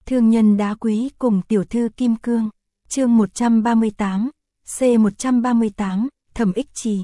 Thương nhân đá quý cùng tiểu thư kim cương. Chương 138, C138, Thẩm Ích Trì.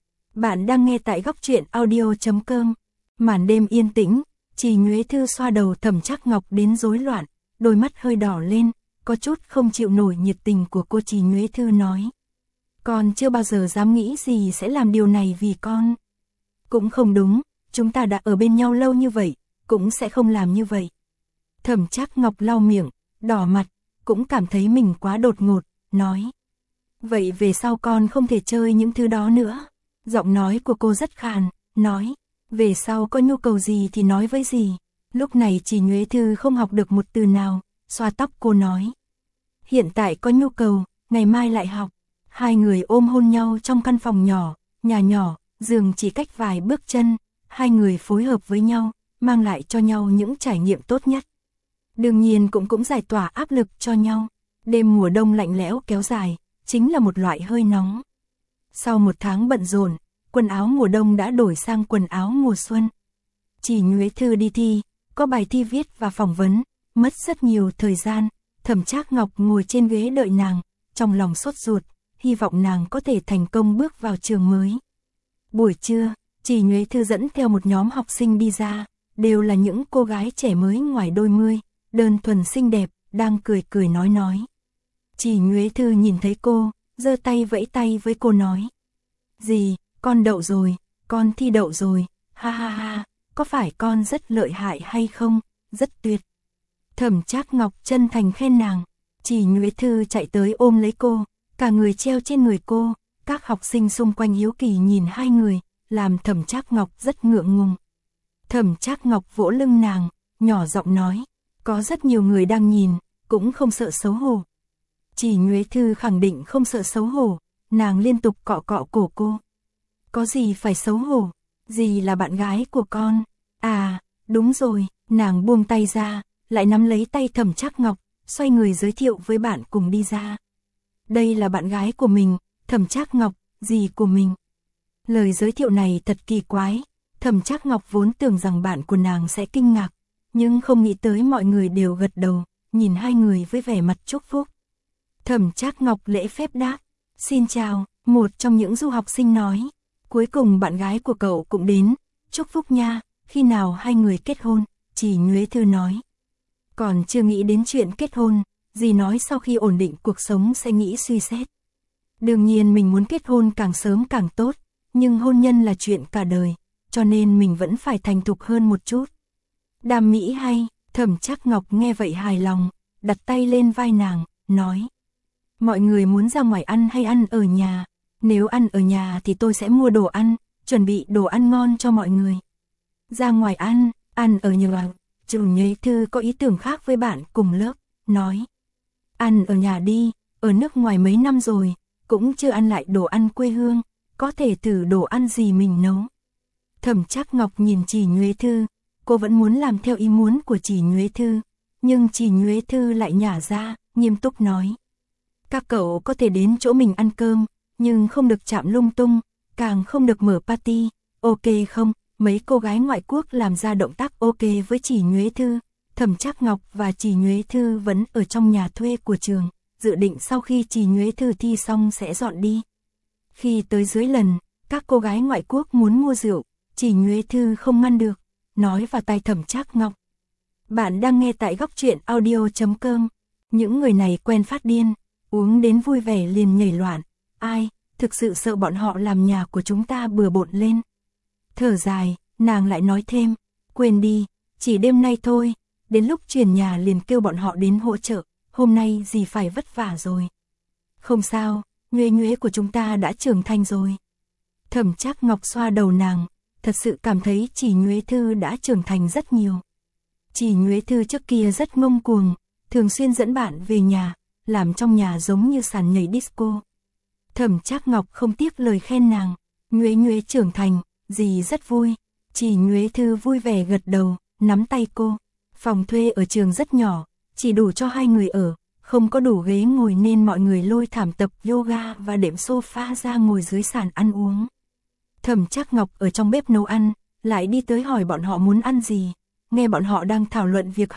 Bạn đang nghe tại góc truyện audio.com. Màn đêm yên tĩnh, Trì Nhuế Thư xoa đầu Thẩm Trác Ngọc đến rối loạn, đôi mắt hơi đỏ lên, có chút không chịu nổi nhiệt tình của cô. Trì Nhuế Thư nói: "Con chưa bao giờ dám nghĩ gì sẽ làm điều này vì con." "Cũng không đúng, chúng ta đã ở bên nhau lâu như vậy, cũng sẽ không làm như vậy." Thẩm Trác Ngọc lau miệng, đỏ mặt, cũng cảm thấy mình quá đột ngột, nói: "Vậy về sau con không thể chơi những thứ đó nữa." Giọng nói của cô rất khàn, nói: "Về sau có nhu cầu gì thì nói với dì." Lúc này Trì Nhuế Thư không học được một từ nào, xoa tóc cô nói: "Hiện tại có nhu cầu, ngày mai lại học." Hai người ôm hôn nhau trong căn phòng nhỏ, nhà nhỏ, giường chỉ cách vài bước chân, hai người phối hợp với nhau, mang lại cho nhau những trải nghiệm tốt nhất. Đương nhiên cũng giải tỏa áp lực cho nhau. Đêm mùa đông lạnh lẽo kéo dài, chính là một loại hơi nóng. Sau một tháng bận rộn, quần áo mùa đông đã đổi sang quần áo mùa xuân. Trì Nhuế Thư đi thi, có bài thi viết và phỏng vấn, mất rất nhiều thời gian. Thẩm Trác Ngọc ngồi trên ghế đợi nàng, trong lòng sốt ruột, hy vọng nàng có thể thành công bước vào trường mới. Buổi trưa, Trì Nhuế Thư dẫn theo một nhóm học sinh đi ra, đều là những cô gái trẻ mới ngoài đôi mươi, đơn thuần xinh đẹp, đang cười cười nói. Trì Nhuế Thư nhìn thấy cô, giơ tay vẫy tay với cô nói: "Dì, con đậu rồi, con thi đậu rồi, ha ha ha, có phải con rất lợi hại hay không, rất tuyệt." Thẩm Trác Ngọc chân thành khen nàng. Trì Nhuế Thư chạy tới ôm lấy cô, cả người treo trên người cô. Các học sinh xung quanh hiếu kỳ nhìn hai người, làm Thẩm Trác Ngọc rất ngượng ngùng. Thẩm Trác Ngọc vỗ lưng nàng, nhỏ giọng nói: "Có rất nhiều người đang nhìn, cũng không sợ xấu hổ." Trì Nhuế Thư khẳng định không sợ xấu hổ, nàng liên tục cọ cọ cổ cô. "Có gì phải xấu hổ, dì là bạn gái của con." "À, đúng rồi." Nàng buông tay ra, lại nắm lấy tay Thẩm Trác Ngọc, xoay người giới thiệu với bạn cùng đi ra. "Đây là bạn gái của mình, Thẩm Trác Ngọc, dì của mình." Lời giới thiệu này thật kỳ quái. Thẩm Trác Ngọc vốn tưởng rằng bạn của nàng sẽ kinh ngạc, nhưng không nghĩ tới mọi người đều gật đầu, nhìn hai người với vẻ mặt chúc phúc. Thẩm Trác Ngọc lễ phép đáp: "Xin chào." Một trong những du học sinh nói: "Cuối cùng bạn gái của cậu cũng đến, chúc phúc nha, khi nào hai người kết hôn?" Trì Nhuế Thư nói: "Còn chưa nghĩ đến chuyện kết hôn, dì nói sau khi ổn định cuộc sống sẽ nghĩ suy xét. Đương nhiên mình muốn kết hôn càng sớm càng tốt, nhưng hôn nhân là chuyện cả đời, cho nên mình vẫn phải thành thục hơn một chút." "Đam mỹ hay." Thẩm Trác Ngọc nghe vậy hài lòng, đặt tay lên vai nàng, nói: "Mọi người muốn ra ngoài ăn hay ăn ở nhà? Nếu ăn ở nhà thì tôi sẽ mua đồ ăn, chuẩn bị đồ ăn ngon cho mọi người." "Ra ngoài ăn ở nhà." Trì Nhuế Thư có ý tưởng khác với bạn cùng lớp, nói: "Ăn ở nhà đi, ở nước ngoài mấy năm rồi, cũng chưa ăn lại đồ ăn quê hương, có thể thử đồ ăn gì mình nấu." Thẩm Trác Ngọc nhìn Trì Nhuế Thư, cô vẫn muốn làm theo ý muốn của Trì Nhuế Thư, nhưng Trì Nhuế Thư lại nhả ra, nghiêm túc nói: "Các cậu có thể đến chỗ mình ăn cơm, nhưng không được chạm lung tung, càng không được mở party, ok không?" Mấy cô gái ngoại quốc làm ra động tác ok với Trì Nhuế Thư. Thẩm Trác Ngọc và Trì Nhuế Thư vẫn ở trong nhà thuê của trường, dự định sau khi Trì Nhuế Thư thi xong sẽ dọn đi. Khi tới dưới lần, các cô gái ngoại quốc muốn mua rượu, Trì Nhuế Thư không ngăn được, nói vào tai Thẩm Trác Ngọc: "Bạn đang nghe tại góc truyện audio.com. Những người này quen phát điên, uống đến vui vẻ liền nhảy loạn, ai, thực sự sợ bọn họ làm nhà của chúng ta bừa bộn lên." Thở dài, nàng lại nói thêm: "Quên đi, chỉ đêm nay thôi, đến lúc chuyển nhà liền kêu bọn họ đến hỗ trợ, hôm nay dì phải vất vả rồi." "Không sao, Nhuế Nhuế của chúng ta đã trưởng thành rồi." Thẩm Trác Ngọc xoa đầu nàng, thật sự cảm thấy Trì Nhuế Thư đã trưởng thành rất nhiều. Trì Nhuế Thư trước kia rất ngông cuồng, thường xuyên dẫn bạn về nhà, làm trong nhà giống như sàn nhảy disco. Thẩm Trác Ngọc không tiếc lời khen nàng: "Nhuế Nhuế trưởng thành, dì rất vui." Trì Nhuế Thư vui vẻ gật đầu, nắm tay cô. Phòng thuê ở trường rất nhỏ, chỉ đủ cho hai người ở, không có đủ ghế ngồi nên mọi người lôi thảm tập yoga và đệm sofa ra ngồi dưới sàn ăn uống. Thẩm Trác Ngọc ở trong bếp nấu ăn, lại đi tới hỏi bọn họ muốn ăn gì. Nghe bọn họ đang thảo luận việc học,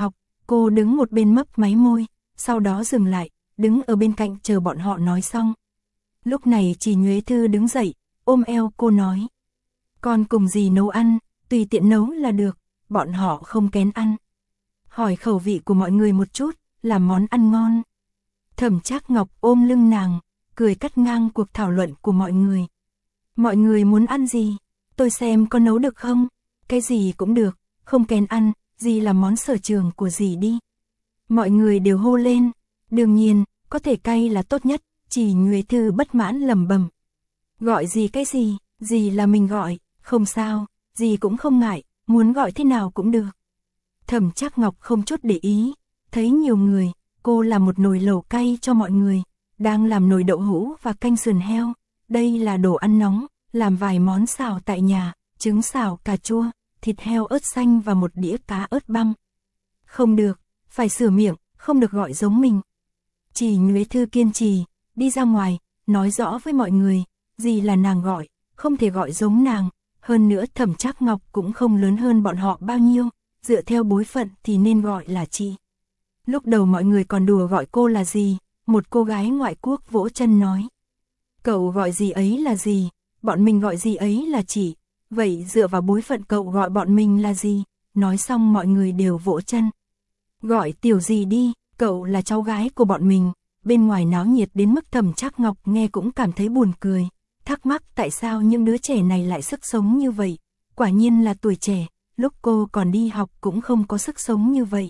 Cô đứng một bên mấp máy môi, sau đó dừng lại, đứng ở bên cạnh chờ bọn họ nói xong. Lúc này Trì Nhuế Thư đứng dậy, ôm eo cô nói. Con cùng dì nấu ăn, tùy tiện nấu là được, bọn họ không kén ăn. Hỏi khẩu vị của mọi người một chút, làm món ăn ngon. Thẩm Trác Ngọc ôm lưng nàng, cười cắt ngang cuộc thảo luận của mọi người. Mọi người muốn ăn gì? Tôi xem có nấu được không? Cái gì cũng được, không kén ăn, dì làm món sở trường của dì đi. Mọi người đều hô lên, đương nhiên, có thể cay là tốt nhất. Trì Nhuế Thư bất mãn lẩm bẩm. Gọi gì cái gì, dì là mình gọi, không sao, dì cũng không ngại, muốn gọi thế nào cũng được. Thẩm Trác Ngọc không chút để ý, thấy nhiều người, cô làm một nồi lẩu cay cho mọi người, đang làm nồi đậu hũ và canh sườn heo, đây là đồ ăn nóng, làm vài món xào tại nhà, trứng xào cà chua, thịt heo ớt xanh và một đĩa cá ớt băm. Không được, phải sửa miệng, không được gọi giống mình. Trì Nhuế Thư kiên trì, đi ra ngoài, nói rõ với mọi người, gì là nàng gọi, không thể gọi giống nàng, hơn nữa Thẩm Trác Ngọc cũng không lớn hơn bọn họ bao nhiêu, dựa theo bối phận thì nên gọi là chị. Lúc đầu mọi người còn đùa gọi cô là gì, một cô gái ngoại quốc vỗ chân nói. Cậu gọi gì ấy là gì, bọn mình gọi gì ấy là chị, vậy dựa vào bối phận cậu gọi bọn mình là gì, nói xong mọi người đều vỗ chân. Gọi tiểu gì đi, cậu là cháu gái của bọn mình. Bên ngoài náo nhiệt đến mức Thẩm Trác Ngọc nghe cũng cảm thấy buồn cười, thắc mắc tại sao những đứa trẻ này lại sức sống như vậy, quả nhiên là tuổi trẻ, lúc cô còn đi học cũng không có sức sống như vậy.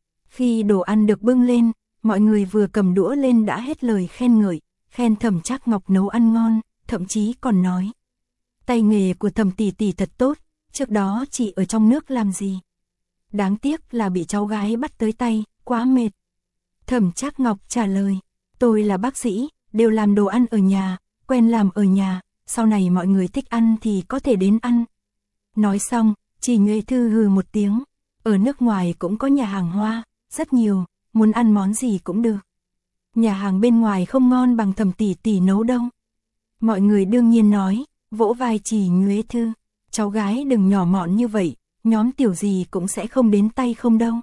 Khi đồ ăn được bưng lên, mọi người vừa cầm đũa lên đã hết lời khen ngợi, khen Thẩm Trác Ngọc nấu ăn ngon, thậm chí còn nói. Tay nghề của Thẩm tỷ tỷ thật tốt, trước đó chị ở trong nước làm gì? Đáng tiếc là bị cháu gái bắt tới tay, quá mệt. Thẩm Trác Ngọc trả lời, tôi là bác sĩ, đều làm đồ ăn ở nhà, quen làm ở nhà, sau này mọi người thích ăn thì có thể đến ăn. Nói xong, Trì Nhuế Thư hừ một tiếng, ở nước ngoài cũng có nhà hàng Hoa, rất nhiều, muốn ăn món gì cũng được. Nhà hàng bên ngoài không ngon bằng Thẩm tỷ tỷ nấu đâu. Mọi người đương nhiên nói, vỗ vai Trì Nhuế Thư, cháu gái đừng nhỏ mọn như vậy, nhóm tiểu gì cũng sẽ không đến tay không đâu.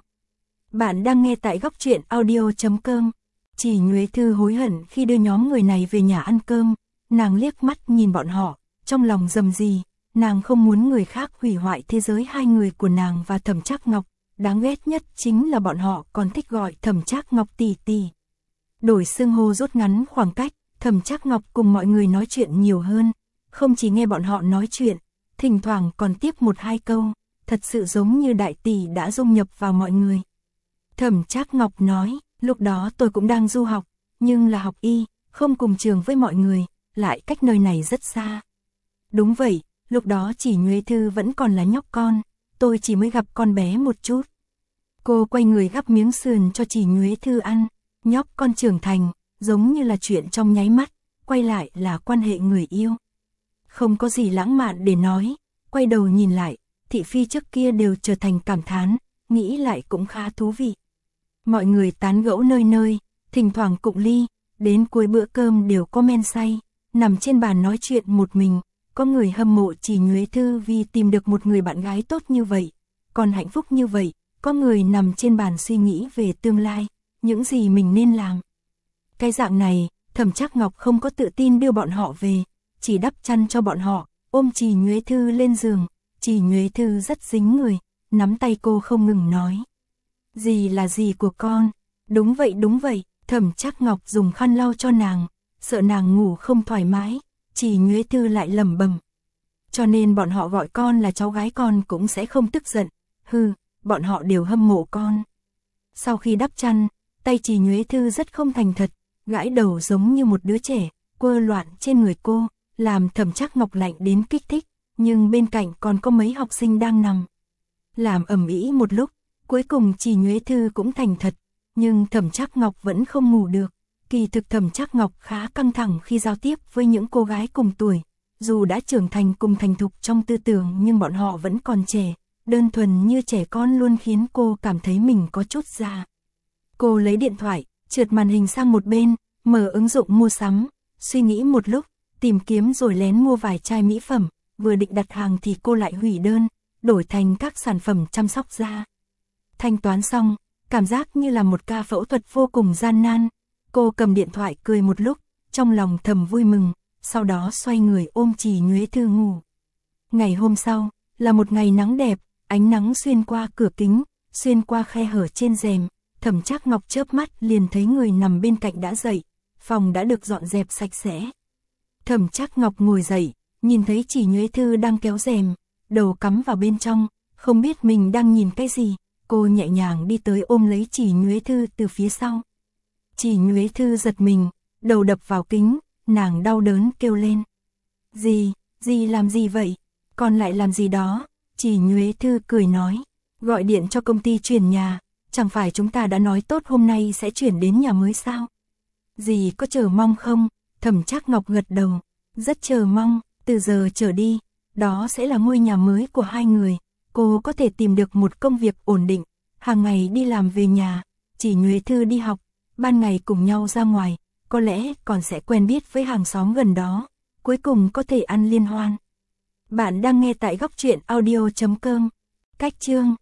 Bạn đang nghe tại góc truyện audio.com. Trì Nhuế Thư hối hận khi đưa nhóm người này về nhà ăn cơm, nàng liếc mắt nhìn bọn họ, trong lòng rầm rì, nàng không muốn người khác hủy hoại thế giới hai người của nàng và Thẩm Trác Ngọc, đáng ghét nhất chính là bọn họ còn thích gọi Thẩm Trác Ngọc tỷ tỷ. Đổi xưng hô rút ngắn khoảng cách, Thẩm Trác Ngọc cùng mọi người nói chuyện nhiều hơn, không chỉ nghe bọn họ nói chuyện, thỉnh thoảng còn tiếp một hai câu, thật sự giống như đại tỷ đã dung nhập vào mọi người. Thẩm Trác Ngọc nói, lúc đó tôi cũng đang du học, nhưng là học y, không cùng trường với mọi người, lại cách nơi này rất xa. Đúng vậy, lúc đó Trì Nhuế Thư vẫn còn là nhóc con, tôi chỉ mới gặp con bé một chút. Cô quay người gắp miếng sườn cho Trì Nhuế Thư ăn, nhóc con trưởng thành, giống như là chuyện trong nháy mắt, quay lại là quan hệ người yêu. Không có gì lãng mạn để nói, quay đầu nhìn lại, thị phi trước kia đều trở thành cảm thán, nghĩ lại cũng khá thú vị. Mọi người tán gẫu nơi nơi, thỉnh thoảng cụng ly, đến cuối bữa cơm đều có men say, nằm trên bàn nói chuyện một mình, có người hâm mộ Trì Nhuế Thư vì tìm được một người bạn gái tốt như vậy, còn hạnh phúc như vậy, có người nằm trên bàn suy nghĩ về tương lai, những gì mình nên làm. Cái dạng này, Thẩm Trác Ngọc không có tự tin đưa bọn họ về, chỉ đắp chăn cho bọn họ, ôm Trì Nhuế Thư lên giường, Trì Nhuế Thư rất dính người, nắm tay cô không ngừng nói. Dì là dì của con, đúng vậy, Thẩm Trác Ngọc dùng khăn lau cho nàng, sợ nàng ngủ không thoải mái, Trì Nhuế Thư lại lẩm bẩm. Cho nên bọn họ gọi con là cháu gái con cũng sẽ không tức giận, bọn họ đều hâm mộ con. Sau khi đắp chăn, tay Trì Nhuế Thư rất không thành thật, gãi đầu giống như một đứa trẻ, quơ loạn trên người cô, làm Thẩm Trác Ngọc lạnh đến kích thích, nhưng bên cạnh còn có mấy học sinh đang nằm. Làm ầm ĩ một lúc, cuối cùng Trì Nhuế Thư cũng thành thật, nhưng Thẩm Trác Ngọc vẫn không ngủ được. Kỳ thực Thẩm Trác Ngọc khá căng thẳng khi giao tiếp với những cô gái cùng tuổi, dù đã trưởng thành cùng thành thục trong tư tưởng nhưng bọn họ vẫn còn trẻ, đơn thuần như trẻ con luôn khiến cô cảm thấy mình có chút già. Cô lấy điện thoại, trượt màn hình sang một bên, mở ứng dụng mua sắm, suy nghĩ một lúc, tìm kiếm rồi lén mua vài chai mỹ phẩm, vừa định đặt hàng thì cô lại hủy đơn, đổi thành các sản phẩm chăm sóc da. Thanh toán xong, cảm giác như là một ca phẫu thuật vô cùng gian nan. Cô cầm điện thoại cười một lúc, trong lòng thầm vui mừng, sau đó xoay người ôm Chỉ Nhuế Thư ngủ. Ngày hôm sau, là một ngày nắng đẹp, ánh nắng xuyên qua cửa kính, xuyên qua khe hở trên rèm, Thẩm Trác Ngọc chớp mắt liền thấy người nằm bên cạnh đã dậy, phòng đã được dọn dẹp sạch sẽ. Thẩm Trác Ngọc ngồi dậy, nhìn thấy Chỉ Nhuế Thư đang kéo rèm, đầu cắm vào bên trong, không biết mình đang nhìn cái gì, cô nhẹ nhàng đi tới ôm lấy Chỉ Nhuế Thư từ phía sau. Chỉ Nhuế Thư giật mình, đầu đập vào kính, nàng đau đớn kêu lên. Dì làm gì vậy? Còn lại làm gì đó? Chỉ Nhuế Thư cười nói, gọi điện cho công ty chuyển nhà, chẳng phải chúng ta đã nói tốt hôm nay sẽ chuyển đến nhà mới sao? Dì có chờ mong không? Thẩm Trác Ngọc gật đầu, rất chờ mong, từ giờ trở đi, đó sẽ là ngôi nhà mới của hai người, cô có thể tìm được một công việc ổn định, hàng ngày đi làm về nhà, Chỉ Nhuế Thư đi học, ban ngày cùng nhau ra ngoài, có lẽ còn sẽ quen biết với hàng xóm gần đó, cuối cùng có thể ăn liên hoan. Bạn đang nghe tại góc truyện audio.com, cách chương